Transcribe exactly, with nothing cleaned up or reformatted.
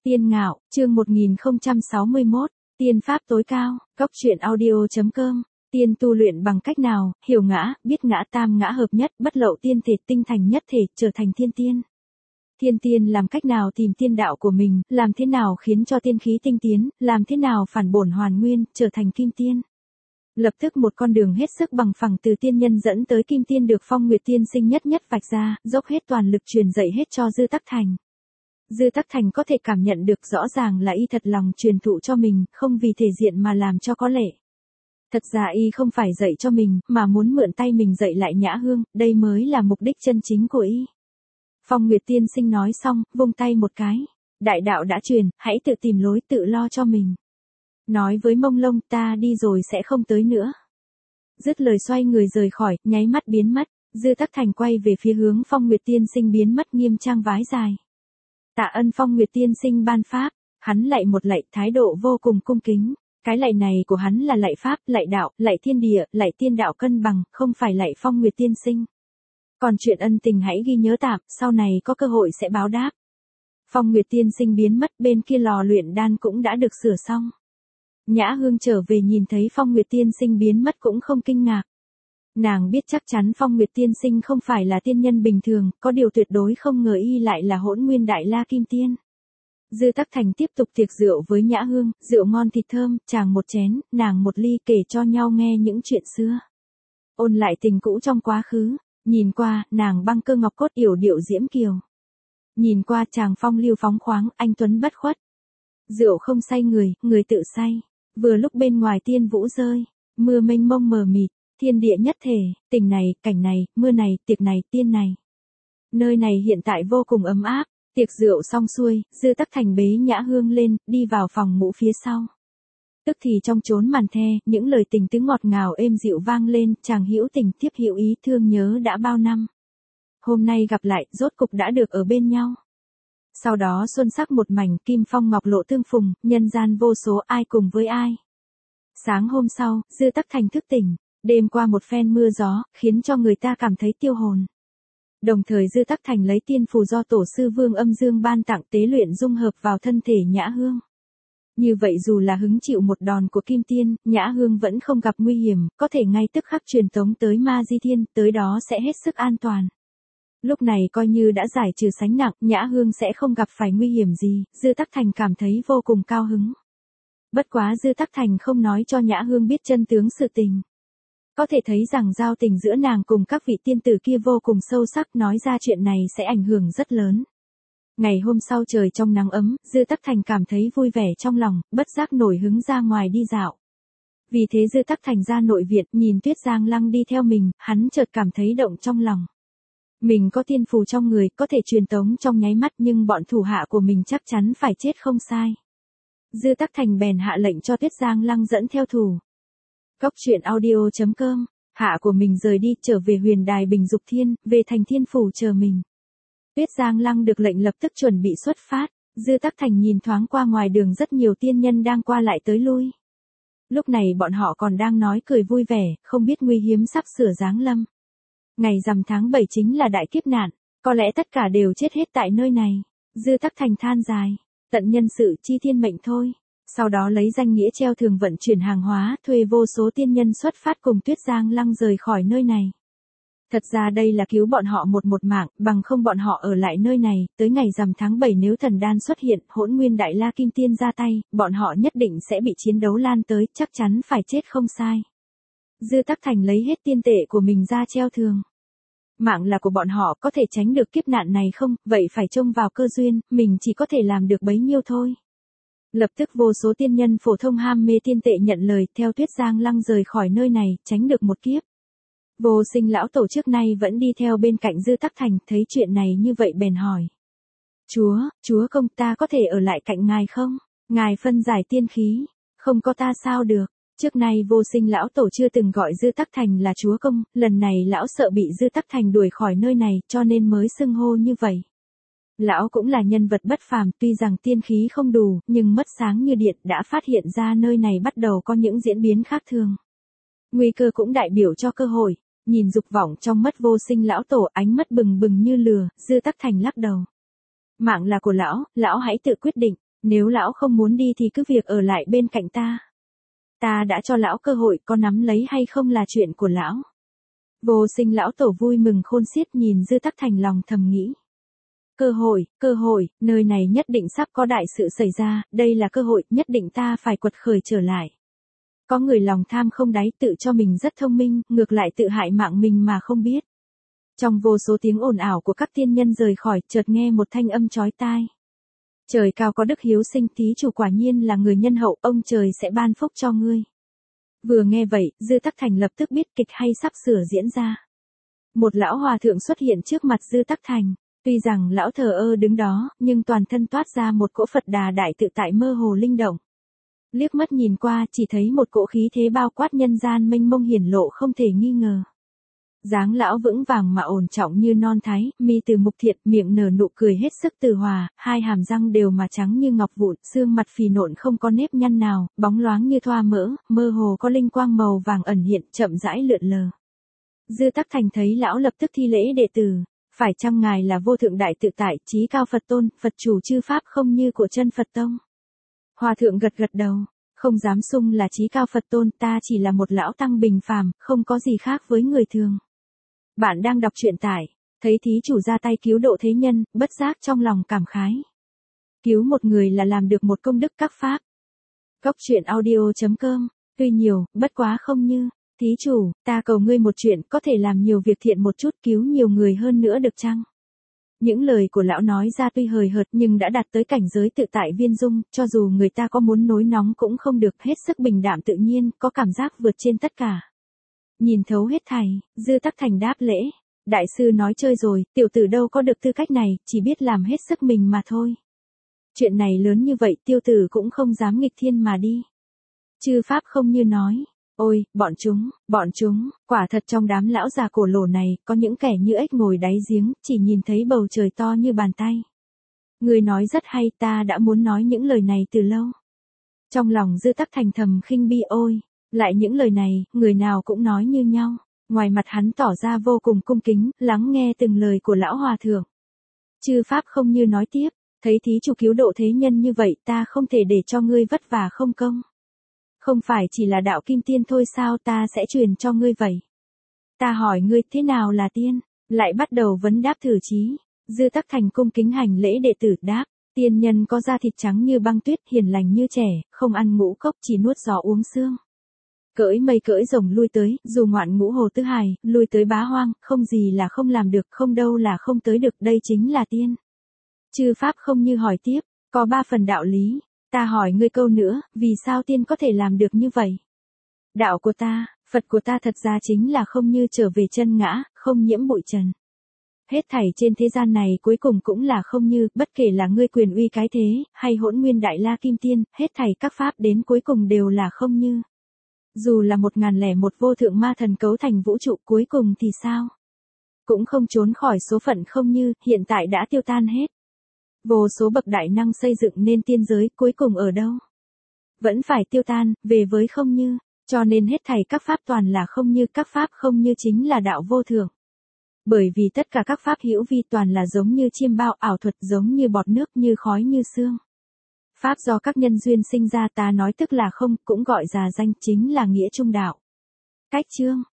Tiên Ngạo, chương một nghìn không trăm sáu mươi mốt, Tiên Pháp tối cao, Cốc truyện audio.com, tiên tu luyện bằng cách nào, hiểu ngã, biết ngã tam ngã hợp nhất, bất lậu tiên thể tinh thành nhất thể, trở thành thiên tiên. Thiên tiên làm cách nào tìm tiên đạo của mình, làm thế nào khiến cho tiên khí tinh tiến, làm thế nào phản bổn hoàn nguyên, trở thành kim tiên. Lập tức một con đường hết sức bằng phẳng từ tiên nhân dẫn tới kim tiên được Phong Nguyệt tiên sinh nhất nhất vạch ra, dốc hết toàn lực truyền dạy hết cho Dư Tắc Thành. Dư Tắc Thành có thể cảm nhận được rõ ràng là y thật lòng truyền thụ cho mình, không vì thể diện mà làm cho có lệ. Thật ra y không phải dạy cho mình, mà muốn mượn tay mình dạy lại Nhã Hương, đây mới là mục đích chân chính của y. Phong Nguyệt tiên sinh nói xong, vung tay một cái. Đại đạo đã truyền, hãy tự tìm lối tự lo cho mình. Nói với Mông Lông, ta đi rồi sẽ không tới nữa. Dứt lời xoay người rời khỏi, nháy mắt biến mất. Dư Tắc Thành quay về phía hướng Phong Nguyệt tiên sinh biến mất, nghiêm trang vái dài. Tạ ơn Phong Nguyệt tiên sinh ban pháp, hắn lạy một lạy, thái độ vô cùng cung kính. Cái lạy này của hắn là lạy pháp, lạy đạo, lạy thiên địa, lạy tiên đạo cân bằng, không phải lạy Phong Nguyệt tiên sinh. Còn chuyện ân tình hãy ghi nhớ tạm, sau này có cơ hội sẽ báo đáp. Phong Nguyệt tiên sinh biến mất, bên kia lò luyện đan cũng đã được sửa xong. Nhã Hương trở về nhìn thấy Phong Nguyệt tiên sinh biến mất cũng không kinh ngạc. Nàng biết chắc chắn Phong Nguyệt tiên sinh không phải là tiên nhân bình thường, có điều tuyệt đối không ngờ y lại là Hỗn Nguyên Đại La Kim Tiên. Dư Tắc Thành tiếp tục tiệc rượu với Nhã Hương, rượu ngon thịt thơm, chàng một chén, nàng một ly, kể cho nhau nghe những chuyện xưa. Ôn lại tình cũ trong quá khứ, nhìn qua, nàng băng cơ ngọc cốt yểu điệu diễm kiều. Nhìn qua chàng phong lưu phóng khoáng, anh tuấn bất khuất. Rượu không say người, người tự say. Vừa lúc bên ngoài tiên vũ rơi, mưa mênh mông mờ mịt, thiên địa nhất thể, tình này, cảnh này, mưa này, tiệc này, tiên này. Nơi này hiện tại vô cùng ấm áp, tiệc rượu xong xuôi, Dư Tắc Thành bế Nhã Hương lên, đi vào phòng ngủ phía sau. Tức thì trong chốn màn the, những lời tình tứ ngọt ngào êm dịu vang lên, chàng hữu tình tiếp hữu ý thương nhớ đã bao năm. Hôm nay gặp lại, rốt cục đã được ở bên nhau. Sau đó xuân sắc một mảnh, kim phong ngọc lộ tương phùng, nhân gian vô số, ai cùng với ai. Sáng hôm sau, Dư Tắc Thành thức tỉnh, đêm qua một phen mưa gió, khiến cho người ta cảm thấy tiêu hồn. Đồng thời Dư Tắc Thành lấy tiên phù do tổ sư Vương Âm Dương ban tặng tế luyện dung hợp vào thân thể Nhã Hương. Như vậy dù là hứng chịu một đòn của Kim Tiên, Nhã Hương vẫn không gặp nguy hiểm, có thể ngay tức khắc truyền tống tới Ma Di Thiên, tới đó sẽ hết sức an toàn. Lúc này coi như đã giải trừ sánh nặng, Nhã Hương sẽ không gặp phải nguy hiểm gì, Dư Tắc Thành cảm thấy vô cùng cao hứng. Bất quá Dư Tắc Thành không nói cho Nhã Hương biết chân tướng sự tình. Có thể thấy rằng giao tình giữa nàng cùng các vị tiên tử kia vô cùng sâu sắc, nói ra chuyện này sẽ ảnh hưởng rất lớn. Ngày hôm sau trời trong nắng ấm, Dư Tắc Thành cảm thấy vui vẻ trong lòng, bất giác nổi hứng ra ngoài đi dạo. Vì thế Dư Tắc Thành ra nội viện, nhìn Tuyết Giang Lăng đi theo mình, hắn chợt cảm thấy động trong lòng. Mình có tiên phù trong người, có thể truyền tống trong nháy mắt, nhưng bọn thủ hạ của mình chắc chắn phải chết không sai. Dư Tắc Thành bèn hạ lệnh cho Tuyết Giang Lăng dẫn theo thủ. Cốc truyện audio.com, hạ của mình rời đi, trở về huyền đài Bình Dục Thiên, về thành thiên phủ chờ mình. Tuyết Giang Lăng được lệnh lập tức chuẩn bị xuất phát, Dư Tắc Thành nhìn thoáng qua ngoài đường rất nhiều tiên nhân đang qua lại tới lui. Lúc này bọn họ còn đang nói cười vui vẻ, không biết nguy hiếm sắp sửa giáng lâm. Ngày rằm tháng bảy chính là đại kiếp nạn, có lẽ tất cả đều chết hết tại nơi này. Dư Tắc Thành than dài, tận nhân sự chi thiên mệnh thôi. Sau đó lấy danh nghĩa treo thường vận chuyển hàng hóa, thuê vô số tiên nhân xuất phát cùng Tuyết Giang Lăng rời khỏi nơi này. Thật ra đây là cứu bọn họ một một mạng, bằng không bọn họ ở lại nơi này, tới ngày rằm tháng bảy nếu thần đan xuất hiện, Hỗn Nguyên Đại La Kim Tiên ra tay, bọn họ nhất định sẽ bị chiến đấu lan tới, chắc chắn phải chết không sai. Dư Tắc Thành lấy hết tiên tệ của mình ra treo thường. Mạng là của bọn họ, có thể tránh được kiếp nạn này không, vậy phải trông vào cơ duyên, mình chỉ có thể làm được bấy nhiêu thôi. Lập tức vô số tiên nhân phổ thông ham mê tiên tệ nhận lời, theo Tuyết Giang Lăng rời khỏi nơi này, tránh được một kiếp. Vô Sinh lão tổ trước nay vẫn đi theo bên cạnh Dư Tắc Thành, thấy chuyện này như vậy bèn hỏi. Chúa, chúa công, ta có thể ở lại cạnh ngài không? Ngài phân giải tiên khí, không có ta sao được? Trước nay Vô Sinh lão tổ chưa từng gọi Dư Tắc Thành là chúa công, lần này lão sợ bị Dư Tắc Thành đuổi khỏi nơi này, cho nên mới xưng hô như vậy. Lão cũng là nhân vật bất phàm, tuy rằng tiên khí không đủ, nhưng mất sáng như điện đã phát hiện ra nơi này bắt đầu có những diễn biến khác thường. Nguy cơ cũng đại biểu cho cơ hội, nhìn dục vọng trong mắt Vô Sinh lão tổ, ánh mắt bừng bừng như lửa, Dư Tắc Thành lắc đầu. Mạng là của lão, lão hãy tự quyết định, Nếu lão không muốn đi thì cứ việc ở lại bên cạnh ta. Ta đã cho lão cơ hội, có nắm lấy hay không là chuyện của lão. Vô Sinh lão tổ vui mừng khôn xiết nhìn Dư Tắc Thành lòng thầm nghĩ. Cơ hội, cơ hội, nơi này nhất định sắp có đại sự xảy ra, đây là cơ hội, nhất định ta phải quật khởi trở lại. Có người lòng tham không đáy tự cho mình rất thông minh, ngược lại tự hại mạng mình mà không biết. Trong vô số tiếng ồn ào của các tiên nhân rời khỏi, chợt nghe một thanh âm chói tai. Trời cao có đức hiếu sinh, thí chủ quả nhiên là người nhân hậu, ông trời sẽ ban phúc cho ngươi. Vừa nghe vậy, Dư Tắc Thành lập tức biết kịch hay sắp sửa diễn ra. Một lão hòa thượng xuất hiện trước mặt Dư Tắc Thành. Tuy rằng lão thờ ơ đứng đó, nhưng toàn thân toát ra một cỗ Phật Đà đại tự tại mơ hồ linh động. Liếc mắt nhìn qua, chỉ thấy một cỗ khí thế bao quát nhân gian mênh mông hiển lộ không thể nghi ngờ. Dáng lão vững vàng mà ổn trọng như non thái, mi từ mục thiện, miệng nở nụ cười hết sức từ hòa, hai hàm răng đều mà trắng như ngọc vụn, xương mặt phì nộn không có nếp nhăn nào, bóng loáng như thoa mỡ, mơ hồ có linh quang màu vàng ẩn hiện, chậm rãi lượn lờ. Dư Tắc Thành thấy lão lập tức thi lễ đệ tử. Phải chăng ngài là vô thượng đại tự tại, chí cao Phật tôn, Phật chủ chư pháp không như của chân Phật tông? Hòa thượng gật gật đầu, không dám xưng là chí cao Phật tôn, ta chỉ là một lão tăng bình phàm, không có gì khác với người thường. Bạn đang đọc truyện tải, thấy thí chủ ra tay cứu độ thế nhân, bất giác trong lòng cảm khái. Cứu một người là làm được một công đức các pháp. Góc truyện audio chấm com, tuy nhiều, bất quá không như. Thí chủ, ta cầu ngươi một chuyện, có thể làm nhiều việc thiện một chút, cứu nhiều người hơn nữa được chăng? Những lời của lão nói ra tuy hời hợt nhưng đã đạt tới cảnh giới tự tại viên dung, cho dù người ta có muốn nối nóng cũng không được, hết sức bình đạm tự nhiên, có cảm giác vượt trên tất cả. Nhìn thấu hết thảy, Dư Tắc Thành đáp lễ. Đại sư nói chơi rồi, tiểu tử đâu có được tư cách này, chỉ biết làm hết sức mình mà thôi. Chuyện này lớn như vậy, tiêu tử cũng không dám nghịch thiên mà đi. Chư pháp không như nói. Ôi, bọn chúng, bọn chúng, quả thật trong đám lão già cổ lồ này, có những kẻ như ếch ngồi đáy giếng, chỉ nhìn thấy bầu trời to như bàn tay. Người nói rất hay, ta đã muốn nói những lời này từ lâu. Trong lòng Dư Tắc Thành thầm khinh bi ôi, lại những lời này, người nào cũng nói như nhau. Ngoài mặt hắn tỏ ra vô cùng cung kính, lắng nghe từng lời của lão hòa thượng. Chư pháp không như nói tiếp, thấy thí chủ cứu độ thế nhân như vậy, ta không thể để cho ngươi vất vả không công. Không phải chỉ là đạo kim tiên thôi sao, ta sẽ truyền cho ngươi vậy. Ta hỏi ngươi thế nào là tiên, lại bắt đầu vấn đáp thử chí. Dư Tắc Thành cung kính hành lễ đệ tử đáp, tiên nhân có da thịt trắng như băng tuyết, hiền lành như trẻ, không ăn ngũ cốc chỉ nuốt gió uống sương. Cưỡi mây cưỡi rồng lui tới, dù ngoạn ngũ hồ tứ hài, lui tới bá hoang, không gì là không làm được, không đâu là không tới được, đây chính là tiên. Chư pháp không như hỏi tiếp, có ba phần đạo lý. Ta hỏi ngươi câu nữa, vì sao tiên có thể làm được như vậy? Đạo của ta, Phật của ta thật ra chính là không như trở về chân ngã, không nhiễm bụi trần. Hết thảy trên thế gian này cuối cùng cũng là không như, bất kể là ngươi quyền uy cái thế, hay hỗn nguyên đại la kim tiên, hết thảy các pháp đến cuối cùng đều là không như. Dù là một ngàn lẻ một vô thượng ma thần cấu thành vũ trụ cuối cùng thì sao? Cũng không trốn khỏi số phận không như, hiện tại đã tiêu tan hết. Vô số bậc đại năng xây dựng nên tiên giới, cuối cùng ở đâu? Vẫn phải tiêu tan, về với không như, cho nên hết thảy các pháp toàn là không như, các pháp không như chính là đạo vô thượng. Bởi vì tất cả các pháp hữu vi toàn là giống như chiêm bao, ảo thuật giống như bọt nước, như khói như sương. Pháp do các nhân duyên sinh ra ta nói tức là không, cũng gọi là danh, chính là nghĩa trung đạo. Cách chương